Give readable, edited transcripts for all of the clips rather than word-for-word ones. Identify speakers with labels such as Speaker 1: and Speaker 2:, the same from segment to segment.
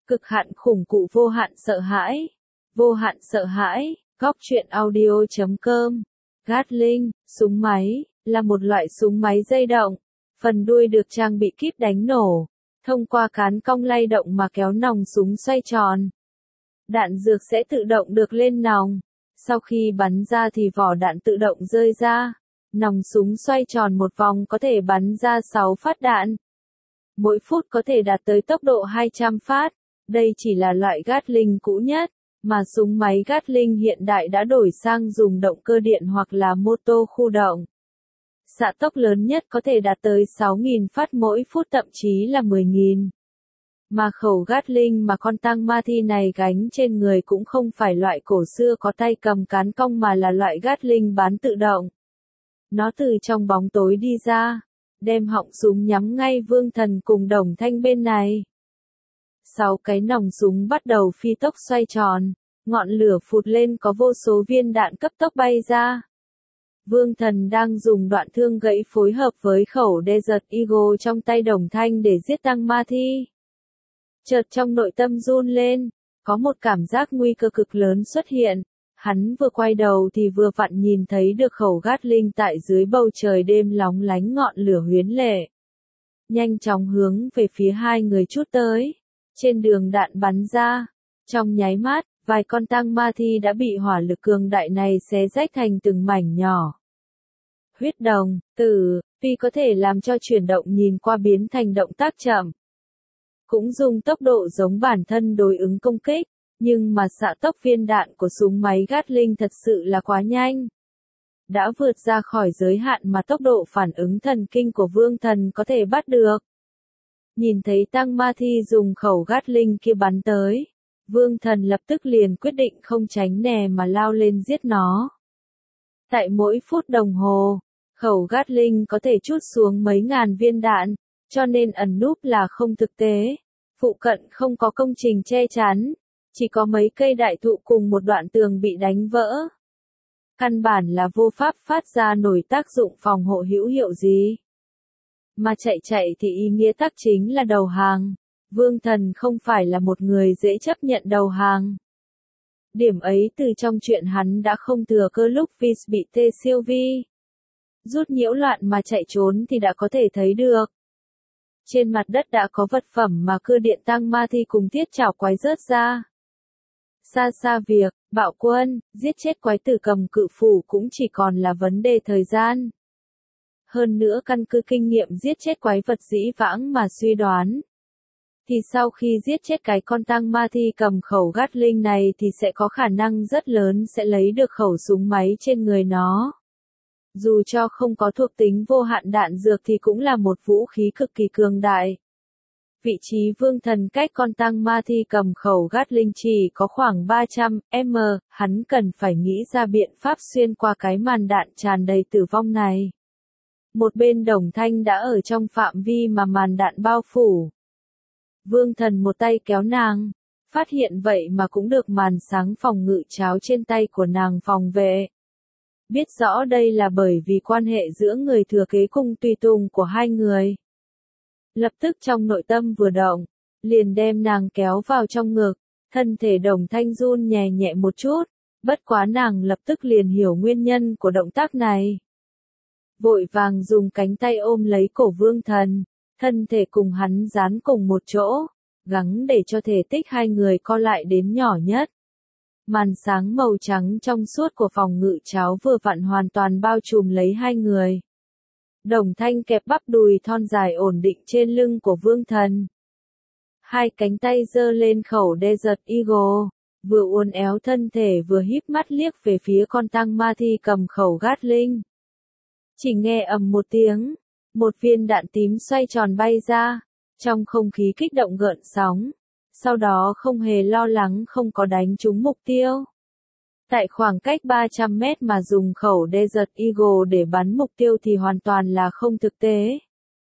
Speaker 1: Cực hạn khủng cụ vô hạn sợ hãi. Vô hạn sợ hãi, góc truyện audio.com. Gatling, súng máy, là một loại súng máy dây động. Phần đuôi được trang bị kíp đánh nổ. Thông qua cán cong lay động mà kéo nòng súng xoay tròn. Đạn dược sẽ tự động được lên nòng. Sau khi bắn ra thì vỏ đạn tự động rơi ra. Nòng súng xoay tròn một vòng có thể bắn ra 6 phát đạn. Mỗi phút có thể đạt tới tốc độ 200 phát. Đây chỉ là loại Gatling cũ nhất, mà súng máy Gatling hiện đại đã đổi sang dùng động cơ điện hoặc là mô tô khu động. Xạ tốc lớn nhất có thể đạt tới 6.000 phát mỗi phút, thậm chí là 10.000. Mà khẩu Gatling mà con tăng Ma-thi này gánh trên người cũng không phải loại cổ xưa có tay cầm cán cong mà là loại Gatling bán tự động. Nó từ trong bóng tối đi ra, đem họng súng nhắm ngay Vương Thần cùng Đồng Thanh bên này. 6 cái nòng súng bắt đầu phi tốc xoay tròn, ngọn lửa phụt lên có vô số viên đạn cấp tốc bay ra. Vương Thần đang dùng đoạn thương gãy phối hợp với khẩu Desert Eagle trong tay Đồng Thanh để giết tăng Ma-thi. Chợt trong nội tâm run lên, có một cảm giác nguy cơ cực lớn xuất hiện. Hắn vừa quay đầu thì vừa vặn nhìn thấy được khẩu Gatling tại dưới bầu trời đêm lóng lánh ngọn lửa huyến lệ. Nhanh chóng hướng về phía hai người chút tới. Trên đường đạn bắn ra, trong nháy mắt, vài con tăng Ma-thi đã bị hỏa lực cường đại này xé rách thành từng mảnh nhỏ. Huyết đồng, tử, vì có thể làm cho chuyển động nhìn qua biến thành động tác chậm. Cũng dùng tốc độ giống bản thân đối ứng công kích, nhưng mà xạ tốc viên đạn của súng máy Gatling thật sự là quá nhanh. Đã vượt ra khỏi giới hạn mà tốc độ phản ứng thần kinh của Vương Thần có thể bắt được. Nhìn thấy tăng Ma-thi dùng khẩu Gatling kia bắn tới, Vương Thần lập tức liền quyết định không tránh né mà lao lên giết nó. Tại mỗi phút đồng hồ, khẩu Gatling có thể trút xuống mấy ngàn viên đạn, cho nên ẩn núp là không thực tế. Phụ cận không có công trình che chắn, chỉ có mấy cây đại thụ cùng một đoạn tường bị đánh vỡ. Căn bản là vô pháp phát ra nổi tác dụng phòng hộ hữu hiệu gì. Mà chạy thì ý nghĩa tắc chính là đầu hàng. Vương Thần không phải là một người dễ chấp nhận đầu hàng. Điểm ấy từ trong chuyện hắn đã không thừa cơ lúc Vis bị tê siêu vi rút nhiễu loạn mà chạy trốn thì đã có thể thấy được. Trên mặt đất đã có vật phẩm mà cưa điện tăng Ma-thi cùng thiết chảo quái rớt ra. Xa việc, bạo quân, giết chết quái tử cầm cự phủ cũng chỉ còn là vấn đề thời gian. Hơn nữa căn cứ kinh nghiệm giết chết quái vật dĩ vãng mà suy đoán. Thì sau khi giết chết cái con tăng Ma-thi cầm khẩu Gatling này thì sẽ có khả năng rất lớn sẽ lấy được khẩu súng máy trên người nó. Dù cho không có thuộc tính vô hạn đạn dược thì cũng là một vũ khí cực kỳ cường đại. Vị trí Vương Thần cách con tăng Ma-thi cầm khẩu Gatling chỉ có khoảng 300m, hắn cần phải nghĩ ra biện pháp xuyên qua cái màn đạn tràn đầy tử vong này. Một bên Đồng Thanh đã ở trong phạm vi mà màn đạn bao phủ. Vương Thần một tay kéo nàng, phát hiện vậy mà cũng được màn sáng phòng ngự cháo trên tay của nàng phòng vệ. Biết rõ đây là bởi vì quan hệ giữa người thừa kế cùng tùy tùng của hai người. Lập tức trong nội tâm vừa động, liền đem nàng kéo vào trong ngực, thân thể Đồng Thanh run nhẹ nhẹ một chút, bất quá nàng lập tức liền hiểu nguyên nhân của động tác này. Vội vàng dùng cánh tay ôm lấy cổ Vương Thần, thân thể cùng hắn dán cùng một chỗ, gắng để cho thể tích hai người co lại đến nhỏ nhất. Màn sáng màu trắng trong suốt của phòng ngự cháo vừa vặn hoàn toàn bao trùm lấy hai người. Đồng Thanh kẹp bắp đùi thon dài ổn định trên lưng của Vương Thần. Hai cánh tay giơ lên khẩu Desert Eagle, vừa uốn éo thân thể vừa híp mắt liếc về phía con tăng Ma-thi cầm khẩu Gatling. Chỉ nghe ầm một tiếng, một viên đạn tím xoay tròn bay ra, trong không khí kích động gợn sóng. Sau đó không hề lo lắng không có đánh trúng mục tiêu. Tại khoảng cách 300 mét mà dùng khẩu Desert Eagle để bắn mục tiêu thì hoàn toàn là không thực tế.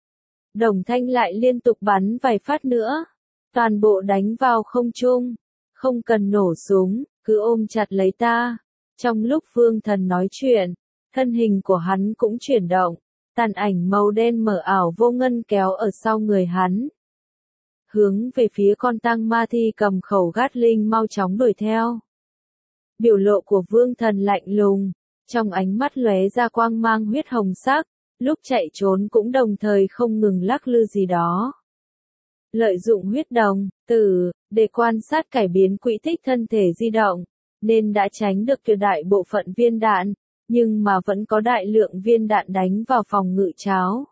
Speaker 1: Đồng Thanh lại liên tục bắn vài phát nữa. Toàn bộ đánh vào không trung. Không cần nổ súng, cứ ôm chặt lấy ta. Trong lúc Vương Thần nói chuyện, thân hình của hắn cũng chuyển động. Tàn ảnh màu đen mờ ảo vô ngân kéo ở sau người hắn. hướng về phía con tăng ma thi cầm khẩu Gatling mau chóng đuổi theo. Biểu lộ của Vương Thần lạnh lùng, trong ánh mắt lóe ra quang mang huyết hồng sắc, lúc chạy trốn cũng đồng thời không ngừng lắc lư gì đó. Lợi dụng huyết đồng tử để quan sát cải biến quỹ tích thân thể di động, nên đã tránh được tuyệt đại bộ phận viên đạn, nhưng mà vẫn có đại lượng viên đạn đánh vào phòng ngự cháo.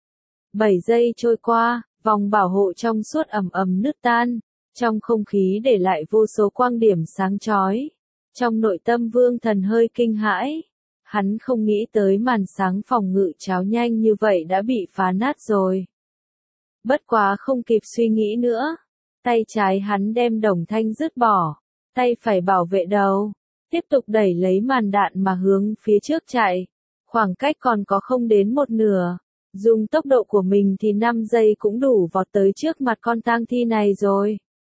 Speaker 1: 7 giây trôi qua, vòng bảo hộ trong suốt ầm ầm nứt tan, trong không khí để lại vô số quang điểm sáng chói. Trong nội tâm Vương Thần hơi kinh hãi, hắn không nghĩ tới màn sáng phòng ngự cháo nhanh như vậy đã bị phá nát rồi. Bất quá không kịp suy nghĩ nữa, tay trái hắn đem đồng thanh dứt bỏ, tay phải bảo vệ đầu, tiếp tục đẩy lấy màn đạn mà hướng phía trước chạy, khoảng cách còn có không đến một nửa, dùng tốc độ của mình thì 5 giây cũng đủ vọt tới trước mặt con tang thi này rồi.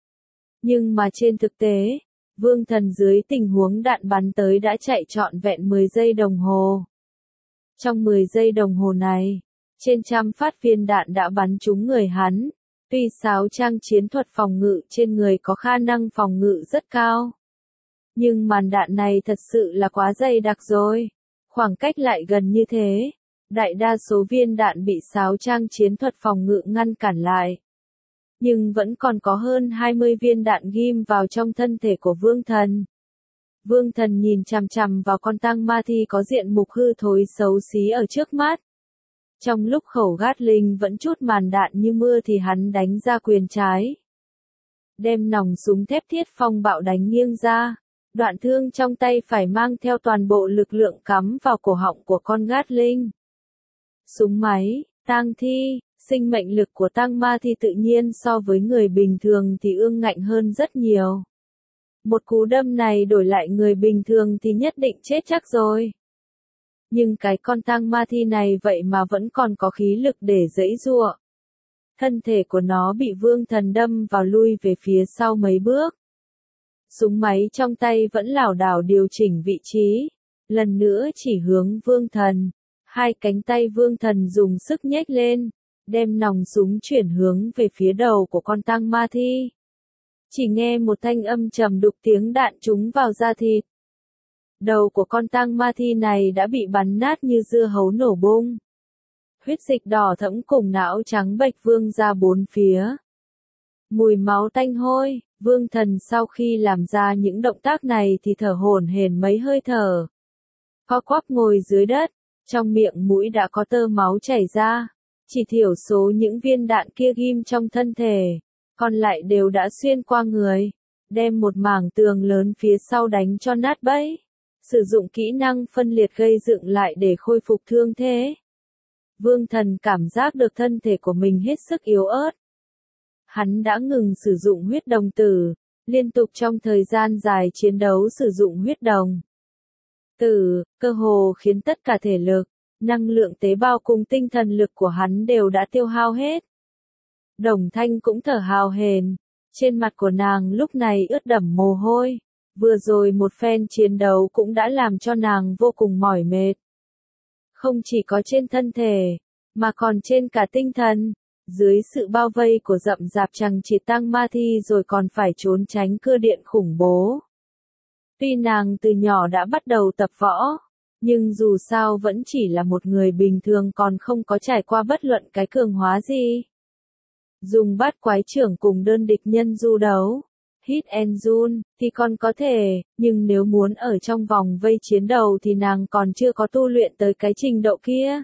Speaker 1: Nhưng mà trên thực tế, Vương Thần dưới tình huống đạn bắn tới đã chạy trọn vẹn 10 giây đồng hồ. Trong 10 giây đồng hồ này, trên trăm phát viên đạn đã bắn trúng người hắn. Tuy sáo trang chiến thuật phòng ngự trên người có khả năng phòng ngự rất cao, nhưng màn đạn này thật sự là quá dày đặc rồi. Khoảng cách lại gần như thế, đại đa số viên đạn bị sáo trang chiến thuật phòng ngự ngăn cản lại. Nhưng vẫn còn có hơn 20 viên đạn ghim vào trong thân thể của Vương Thần. Vương Thần nhìn chằm chằm vào con tăng ma thi có diện mục hư thối xấu xí ở trước mắt. Trong lúc khẩu Gatling vẫn trút màn đạn như mưa thì hắn đánh ra quyền trái. Đem nòng súng thép thiết phong bạo đánh nghiêng ra. Đoạn thương trong tay phải mang theo toàn bộ lực lượng cắm vào cổ họng của con Gatling. Súng máy, tang thi, sinh mệnh lực của tăng ma thi tự nhiên so với người bình thường thì ương ngạnh hơn rất nhiều. Một cú đâm này đổi lại người bình thường thì nhất định chết chắc rồi. Nhưng cái con tăng ma thi này vậy mà vẫn còn có khí lực để giãy giụa. Thân thể của nó bị Vương Thần đâm vào lui về phía sau mấy bước. Súng máy trong tay vẫn lảo đảo điều chỉnh vị trí, lần nữa chỉ hướng Vương Thần. Hai cánh tay Vương Thần dùng sức nhếch lên, đem nòng súng chuyển hướng về phía đầu của con tăng ma thi. Chỉ nghe một thanh âm trầm đục tiếng đạn trúng vào da thịt. Đầu của con tăng ma thi này đã bị bắn nát như dưa hấu nổ bung. Huyết dịch đỏ thẫm cùng não trắng bệch vương ra bốn phía. Mùi máu tanh hôi, Vương Thần sau khi làm ra những động tác này thì thở hổn hển mấy hơi thở. Co quắp ngồi dưới đất, trong miệng mũi đã có tơ máu chảy ra. Chỉ thiểu số những viên đạn kia ghim trong thân thể, còn lại đều đã xuyên qua người, đem một mảng tường lớn phía sau đánh cho nát bấy. Sử dụng kỹ năng phân liệt gây dựng lại để khôi phục thương thế. Vương Thần cảm giác được thân thể của mình hết sức yếu ớt. Hắn đã ngừng sử dụng huyết đồng tử, liên tục trong thời gian dài chiến đấu sử dụng huyết đồng tử, cơ hồ khiến tất cả thể lực, năng lượng tế bào cùng tinh thần lực của hắn đều đã tiêu hao hết. Đồng Thanh cũng thở hào hển, trên mặt của nàng lúc này ướt đẫm mồ hôi. Vừa rồi một phen chiến đấu cũng đã làm cho nàng vô cùng mỏi mệt. Không chỉ có trên thân thể, mà còn trên cả tinh thần, dưới sự bao vây của rậm rạp chằng chịt tăng ma thi rồi còn phải trốn tránh cưa điện khủng bố. Tuy nàng từ nhỏ đã bắt đầu tập võ, nhưng dù sao vẫn chỉ là một người bình thường còn không có trải qua bất luận cái cường hóa gì. Dùng bát quái trưởng cùng đơn địch nhân du đấu, hit and run, thì còn có thể, nhưng nếu muốn ở trong vòng vây chiến đầu thì nàng còn chưa có tu luyện tới cái trình độ kia.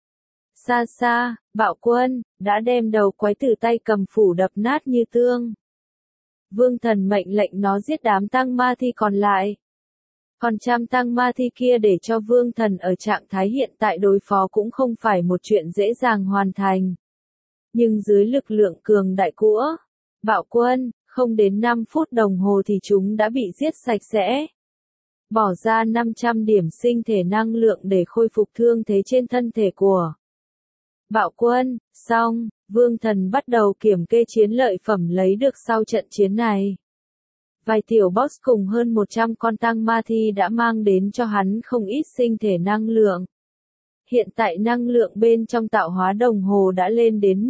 Speaker 1: Xa xa, Bạo Quân, đã đem đầu quái tử tay cầm phủ đập nát như tương. Vương Thần mệnh lệnh nó giết đám tăng ma thi còn lại. Còn trăm tăng ma thi kia để cho Vương Thần ở trạng thái hiện tại đối phó cũng không phải một chuyện dễ dàng hoàn thành. Nhưng dưới lực lượng cường đại của Bạo Quân, không đến 5 phút đồng hồ thì chúng đã bị giết sạch sẽ. Bỏ ra 500 điểm sinh thể năng lượng để khôi phục thương thế trên thân thể của Bạo Quân. Xong, Vương Thần bắt đầu kiểm kê chiến lợi phẩm lấy được sau trận chiến này. Vài tiểu boss cùng hơn 100 con tăng ma thi đã mang đến cho hắn không ít sinh thể năng lượng. Hiện tại năng lượng bên trong tạo hóa đồng hồ đã lên đến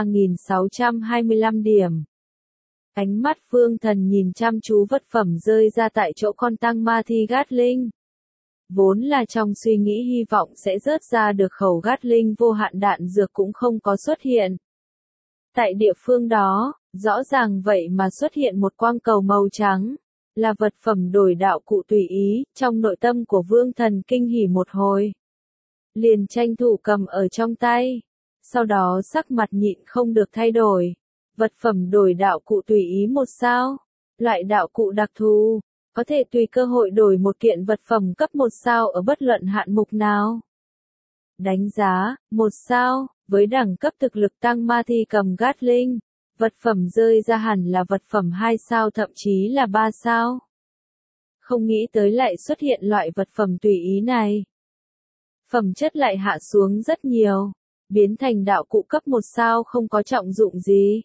Speaker 1: 13.625 điểm. Ánh mắt Vương Thần nhìn chăm chú vật phẩm rơi ra tại chỗ con tăng ma thi Gatling. Vốn là trong suy nghĩ hy vọng sẽ rớt ra được khẩu Gatling vô hạn đạn dược cũng không có xuất hiện. Tại địa phương đó, rõ ràng vậy mà xuất hiện một quang cầu màu trắng, là vật phẩm đổi đạo cụ tùy ý, trong nội tâm của Vương Thần kinh hỉ một hồi. Liền tranh thủ cầm ở trong tay, sau đó sắc mặt nhịn không được thay đổi. Vật phẩm đổi đạo cụ tùy ý một sao, loại đạo cụ đặc thù, có thể tùy cơ hội đổi một kiện vật phẩm cấp 1 sao ở bất luận hạn mục nào. Đánh giá, 1 sao, với đẳng cấp thực lực tăng ma thi cầm Gatling, vật phẩm rơi ra hẳn là vật phẩm 2 sao thậm chí là 3 sao. Không nghĩ tới lại xuất hiện loại vật phẩm tùy ý này. Phẩm chất lại hạ xuống rất nhiều, biến thành đạo cụ cấp 1 sao không có trọng dụng gì.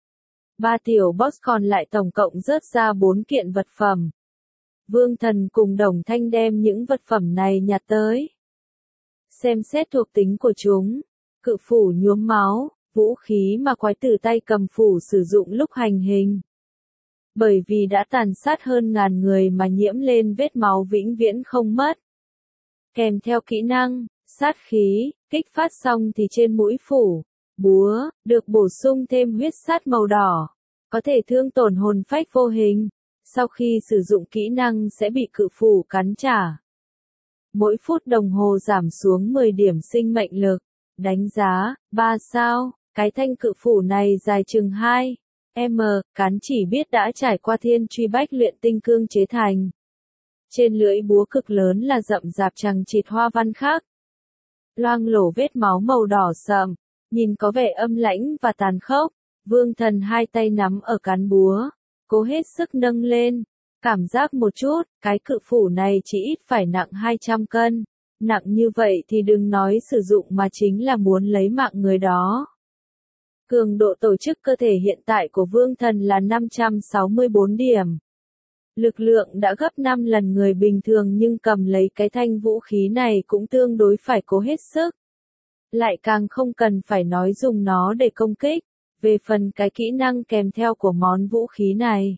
Speaker 1: 3 tiểu boss còn lại tổng cộng rớt ra 4 kiện vật phẩm. Vương Thần cùng Đồng Thanh đem những vật phẩm này nhặt tới. Xem xét thuộc tính của chúng. Cự phủ nhuốm máu, vũ khí mà quái tử tay cầm phủ sử dụng lúc hành hình. Bởi vì đã tàn sát hơn ngàn người mà nhiễm lên vết máu vĩnh viễn không mất. Kèm theo kỹ năng, sát khí, kích phát xong thì trên mũi phủ, búa, được bổ sung thêm huyết sát màu đỏ. Có thể thương tổn hồn phách vô hình. Sau khi sử dụng kỹ năng sẽ bị cự phủ cắn trả. Mỗi phút đồng hồ giảm xuống 10 điểm sinh mệnh lực. Đánh giá, 3 sao, cái thanh cự phủ này dài chừng 2m, cán chỉ biết đã trải qua thiên truy bách luyện tinh cương chế thành. Trên lưỡi búa cực lớn là rậm rạp chằng chịt hoa văn khác. Loang lổ vết máu màu đỏ sậm, nhìn có vẻ âm lãnh và tàn khốc. Vương Thần hai tay nắm ở cán búa, cố hết sức nâng lên. Cảm giác một chút, cái cự phủ này chỉ ít phải nặng 200 cân. Nặng như vậy thì đừng nói sử dụng mà chính là muốn lấy mạng người đó. Cường độ tổ chức cơ thể hiện tại của Vương Thần là 564 điểm. Lực lượng đã gấp 5 lần người bình thường nhưng cầm lấy cái thanh vũ khí này cũng tương đối phải cố hết sức. Lại càng không cần phải nói dùng nó để công kích. Về phần cái kỹ năng kèm theo của món vũ khí này.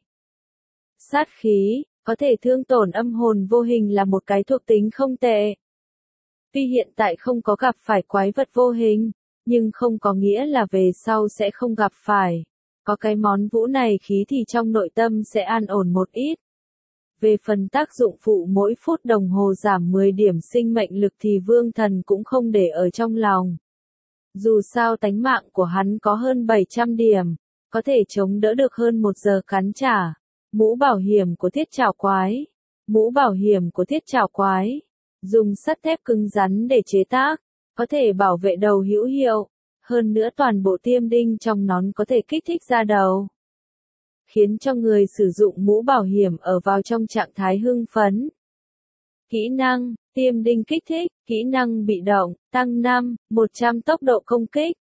Speaker 1: Sát khí, có thể thương tổn âm hồn vô hình là một cái thuộc tính không tệ. Tuy hiện tại không có gặp phải quái vật vô hình, nhưng không có nghĩa là về sau sẽ không gặp phải. Có cái món vũ này khí thì trong nội tâm sẽ an ổn một ít. Về phần tác dụng phụ mỗi phút đồng hồ giảm 10 điểm sinh mệnh lực thì Vương Thần cũng không để ở trong lòng. Dù sao tánh mạng của hắn có hơn 700 điểm, có thể chống đỡ được hơn 1 giờ cắn trả. Mũ bảo hiểm của thiết trảo quái. Mũ bảo hiểm của thiết trảo quái. Dùng sắt thép cứng rắn để chế tác, có thể bảo vệ đầu hữu hiệu. Hơn nữa toàn bộ tiêm đinh trong nón có thể kích thích da đầu. Khiến cho người sử dụng mũ bảo hiểm ở vào trong trạng thái hưng phấn. Kỹ năng, tiêm đinh kích thích, kỹ năng bị động, tăng 100 tốc độ công kích,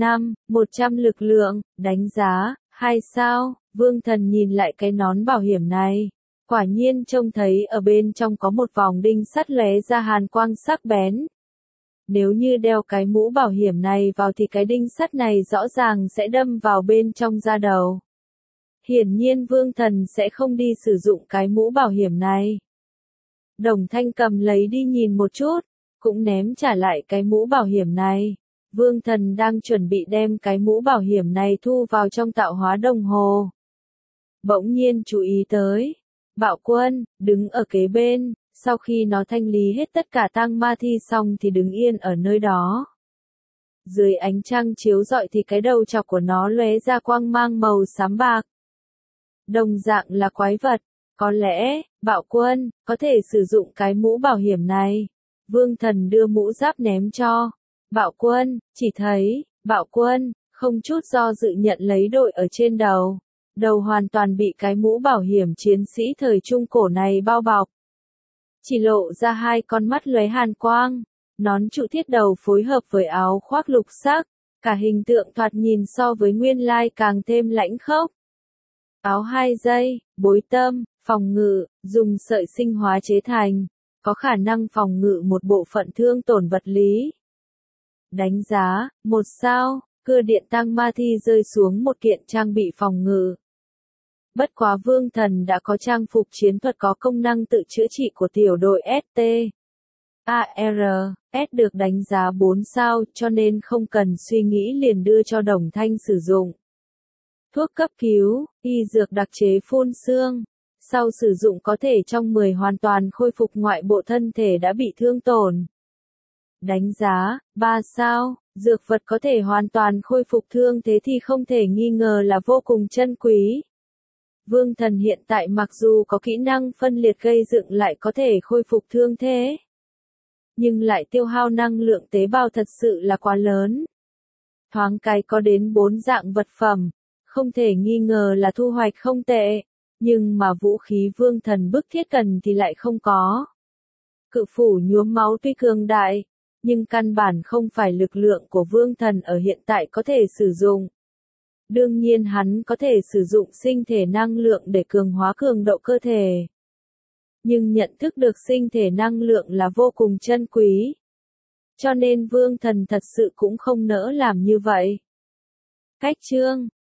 Speaker 1: 100 lực lượng, đánh giá, 2 sao, Vương Thần nhìn lại cái nón bảo hiểm này. Quả nhiên trông thấy ở bên trong có một vòng đinh sắt lóe ra hàn quang sắc bén. Nếu như đeo cái mũ bảo hiểm này vào thì cái đinh sắt này rõ ràng sẽ đâm vào bên trong da đầu. Hiển nhiên Vương Thần sẽ không đi sử dụng cái mũ bảo hiểm này. Đồng Thanh cầm lấy đi nhìn một chút, cũng ném trả lại cái mũ bảo hiểm này. Vương Thần đang chuẩn bị đem cái mũ bảo hiểm này thu vào trong tạo hóa đồng hồ. Bỗng nhiên chú ý tới. Bạo Quân, đứng ở kế bên, sau khi nó thanh lý hết tất cả tang ma thi xong thì đứng yên ở nơi đó. Dưới ánh trăng chiếu rọi thì cái đầu chọc của nó lóe ra quang mang màu xám bạc. Đồng dạng là quái vật. Có lẽ, Bạo Quân, có thể sử dụng cái mũ bảo hiểm này. Vương Thần đưa mũ giáp ném cho. Bạo Quân, chỉ thấy, Bạo Quân, không chút do dự nhận lấy đội ở trên đầu. Đầu hoàn toàn bị cái mũ bảo hiểm chiến sĩ thời trung cổ này bao bọc. Chỉ lộ ra hai con mắt lóe hàn quang. Nón trụ thiết đầu phối hợp với áo khoác lục sắc. Cả hình tượng thoạt nhìn so với nguyên lai càng thêm lãnh khốc. Áo 2 dây, bối tâm, phòng ngự, dùng sợi sinh hóa chế thành, có khả năng phòng ngự một bộ phận thương tổn vật lý, Đánh giá, 1 sao, cưa điện tăng ma thi rơi xuống một kiện trang bị phòng ngự. Bất quá Vương Thần đã có trang phục chiến thuật có công năng tự chữa trị của tiểu đội ST. AR, S được đánh giá 4 sao cho nên không cần suy nghĩ liền đưa cho Đồng Thanh sử dụng. Thuốc cấp cứu, y dược đặc chế phun xương. Sau sử dụng có thể trong 10 hoàn toàn khôi phục ngoại bộ thân thể đã bị thương tổn. Đánh giá, 3 sao, dược vật có thể hoàn toàn khôi phục thương thế thì không thể nghi ngờ là vô cùng chân quý. Vương Thần hiện tại mặc dù có kỹ năng phân liệt gây dựng lại có thể khôi phục thương thế, nhưng lại tiêu hao năng lượng tế bào thật sự là quá lớn. Thoáng cái có đến 4 dạng vật phẩm, không thể nghi ngờ là thu hoạch không tệ, nhưng mà vũ khí Vương Thần bức thiết cần thì lại không có. Cự phủ nhuốm máu tuy cường đại, nhưng căn bản không phải lực lượng của Vương Thần ở hiện tại có thể sử dụng. Đương nhiên hắn có thể sử dụng sinh thể năng lượng để cường hóa cường độ cơ thể. Nhưng nhận thức được sinh thể năng lượng là vô cùng chân quý. Cho nên Vương Thần thật sự cũng không nỡ làm như vậy. Cách chương